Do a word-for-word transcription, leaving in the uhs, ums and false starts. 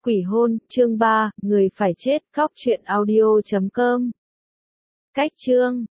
Quỷ hôn, chương ba, người phải chết, khóc chuyện audio chấm com. Cách chương